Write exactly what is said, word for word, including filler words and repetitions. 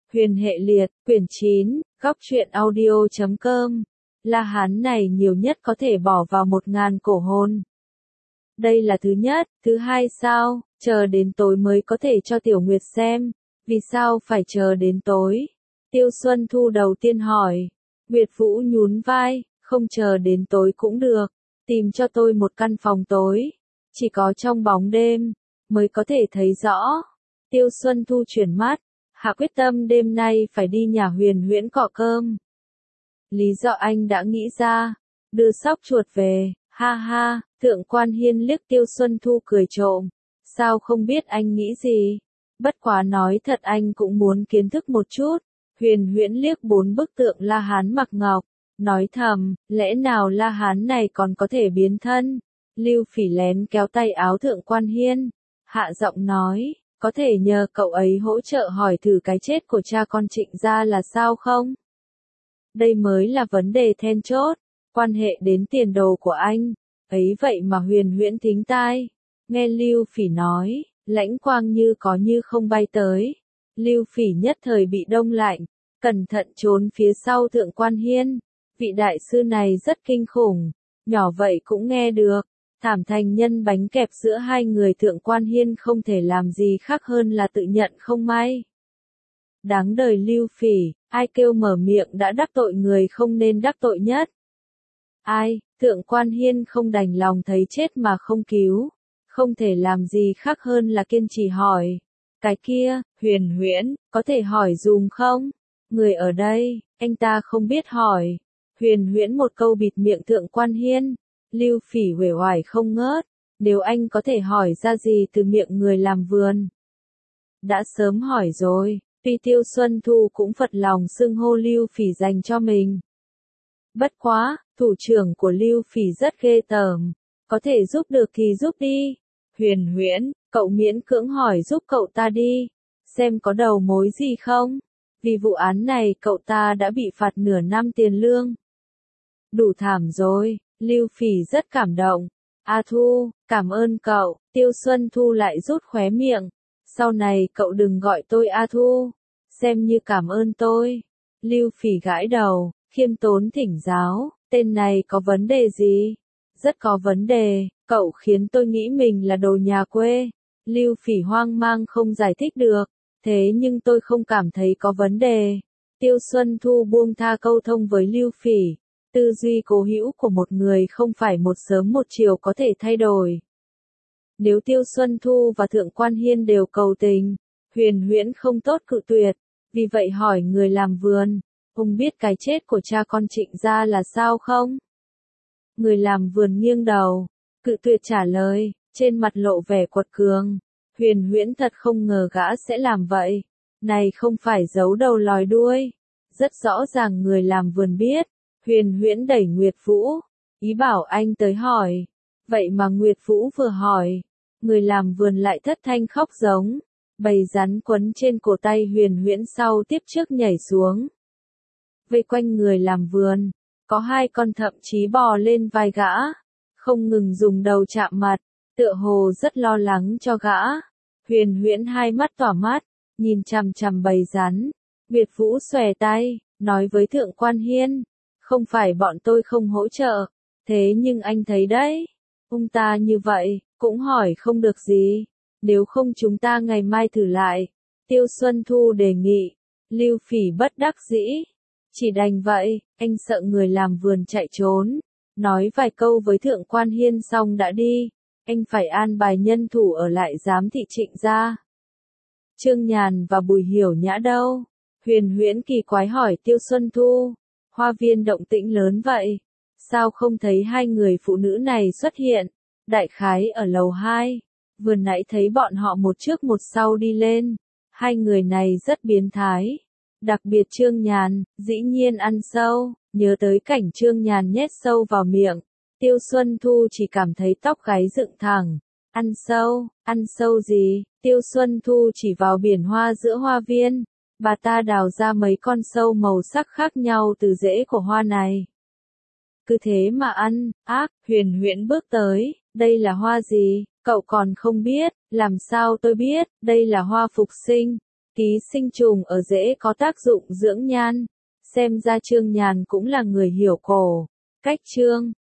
Huyền hệ liệt, quyển chín, góc truyện audio chấm com. La Hán này nhiều nhất có thể bỏ vào một ngàn cổ hồn. Đây là thứ nhất, thứ hai sao, chờ đến tối mới có thể cho Tiểu Nguyệt xem, vì sao phải chờ đến tối? Tiêu Xuân Thu đầu tiên hỏi, Nguyệt Vũ nhún vai, không chờ đến tối cũng được, tìm cho tôi một căn phòng tối, chỉ có trong bóng đêm, mới có thể thấy rõ. Tiêu Xuân Thu chuyển mắt, hạ quyết tâm đêm nay phải đi nhà Huyền Huyễn cọ cơm. Lý do anh đã nghĩ ra, đưa sóc chuột về, ha ha, Thượng Quan Hiên liếc Tiêu Xuân Thu cười trộm, sao không biết anh nghĩ gì, bất quá nói thật anh cũng muốn kiến thức một chút. Huyền Huyễn liếc bốn bức tượng La Hán mặc ngọc, nói thầm, lẽ nào La Hán này còn có thể biến thân? Lưu Phỉ lén kéo tay áo Thượng Quan Hiên, hạ giọng nói, có thể nhờ cậu ấy hỗ trợ hỏi thử cái chết của cha con Trịnh gia là sao không? Đây mới là vấn đề then chốt, quan hệ đến tiền đồ của anh. Ấy vậy mà Huyền Huyễn thính tai, nghe Lưu Phỉ nói, lãnh quang như có như không bay tới. Lưu Phỉ nhất thời bị đông lạnh, cẩn thận trốn phía sau Thượng Quan Hiên. Vị đại sư này rất kinh khủng, nhỏ vậy cũng nghe được. Thảm thành nhân bánh kẹp giữa hai người Thượng Quan Hiên không thể làm gì khác hơn là tự nhận không may. Đáng đời Lưu Phỉ, ai kêu mở miệng đã đắc tội người không nên đắc tội nhất. Ai, Thượng Quan Hiên không đành lòng thấy chết mà không cứu, không thể làm gì khác hơn là kiên trì hỏi. Cái kia, Huyền Huyễn, có thể hỏi dùm không? Người ở đây, anh ta không biết hỏi. Huyền Huyễn một câu bịt miệng Thượng Quan Hiên. Lưu Phỉ uể oải không ngớt, nếu anh có thể hỏi ra gì từ miệng người làm vườn. Đã sớm hỏi rồi, tuy Tiêu Xuân Thu cũng phật lòng xưng hô Lưu Phỉ dành cho mình. Bất quá, thủ trưởng của Lưu Phỉ rất ghê tởm, có thể giúp được thì giúp đi. Huyền Huyễn, cậu miễn cưỡng hỏi giúp cậu ta đi, xem có đầu mối gì không. Vì vụ án này cậu ta đã bị phạt nửa năm tiền lương. Đủ thảm rồi. Lưu Phỉ rất cảm động. A Thu, cảm ơn cậu. Tiêu Xuân Thu lại rút khóe miệng. Sau này cậu đừng gọi tôi A Thu, xem như cảm ơn tôi. Lưu Phỉ gãi đầu, khiêm tốn thỉnh giáo, tên này có vấn đề gì? Rất có vấn đề, cậu khiến tôi nghĩ mình là đồ nhà quê. Lưu Phỉ hoang mang không giải thích được, thế nhưng tôi không cảm thấy có vấn đề. Tiêu Xuân Thu buông tha câu thông với Lưu Phỉ. Tư duy cố hữu của một người không phải một sớm một chiều có thể thay đổi. Nếu Tiêu Xuân Thu và Thượng Quan Hiên đều cầu tình, Huyền Huyễn không tốt cự tuyệt, vì vậy hỏi người làm vườn, ông biết cái chết của cha con Trịnh gia là sao không? Người làm vườn nghiêng đầu, cự tuyệt trả lời, trên mặt lộ vẻ quật cường. Huyền Huyễn thật không ngờ gã sẽ làm vậy, này không phải giấu đầu lòi đuôi, rất rõ ràng người làm vườn biết. Huyền Huyễn đẩy Nguyệt Vũ, ý bảo anh tới hỏi. Vậy mà Nguyệt Vũ vừa hỏi, người làm vườn lại thất thanh khóc giống. Bầy rắn quấn trên cổ tay Huyền Huyễn sau tiếp trước nhảy xuống. Vây quanh người làm vườn, có hai con thậm chí bò lên vai gã, không ngừng dùng đầu chạm mặt, tựa hồ rất lo lắng cho gã. Huyền Huyễn hai mắt tỏa mát, nhìn chằm chằm bầy rắn. Nguyệt Vũ xòe tay, nói với Thượng Quan Hiên. Không phải bọn tôi không hỗ trợ, thế nhưng anh thấy đấy, ông ta như vậy, cũng hỏi không được gì, nếu không chúng ta ngày mai thử lại. Tiêu Xuân Thu đề nghị, Lưu Phỉ bất đắc dĩ, chỉ đành vậy, anh sợ người làm vườn chạy trốn, nói vài câu với Thượng Quan Hiên xong đã đi, anh phải an bài nhân thủ ở lại giám thị Trịnh gia. Trương Nhàn và Bùi Hiểu Nhã đâu? Huyền Huyễn kỳ quái hỏi Tiêu Xuân Thu. Hoa viên động tĩnh lớn vậy, sao không thấy hai người phụ nữ này xuất hiện? Đại khái ở lầu hai, vừa nãy thấy bọn họ một trước một sau đi lên, hai người này rất biến thái, đặc biệt Trương Nhàn, dĩ nhiên ăn sâu, nhớ tới cảnh Trương Nhàn nhét sâu vào miệng, Tiêu Xuân Thu chỉ cảm thấy tóc gáy dựng thẳng. Ăn sâu, ăn sâu gì? Tiêu Xuân Thu chỉ vào biển hoa giữa hoa viên. Bà ta đào ra mấy con sâu màu sắc khác nhau từ rễ của hoa này. Cứ thế mà ăn, ác, Huyền Huyễn bước tới, đây là hoa gì, cậu còn không biết, làm sao tôi biết, đây là hoa phục sinh. Ký sinh trùng ở rễ có tác dụng dưỡng nhan. Xem ra Trương Nhàn cũng là người hiểu cổ. Cách chương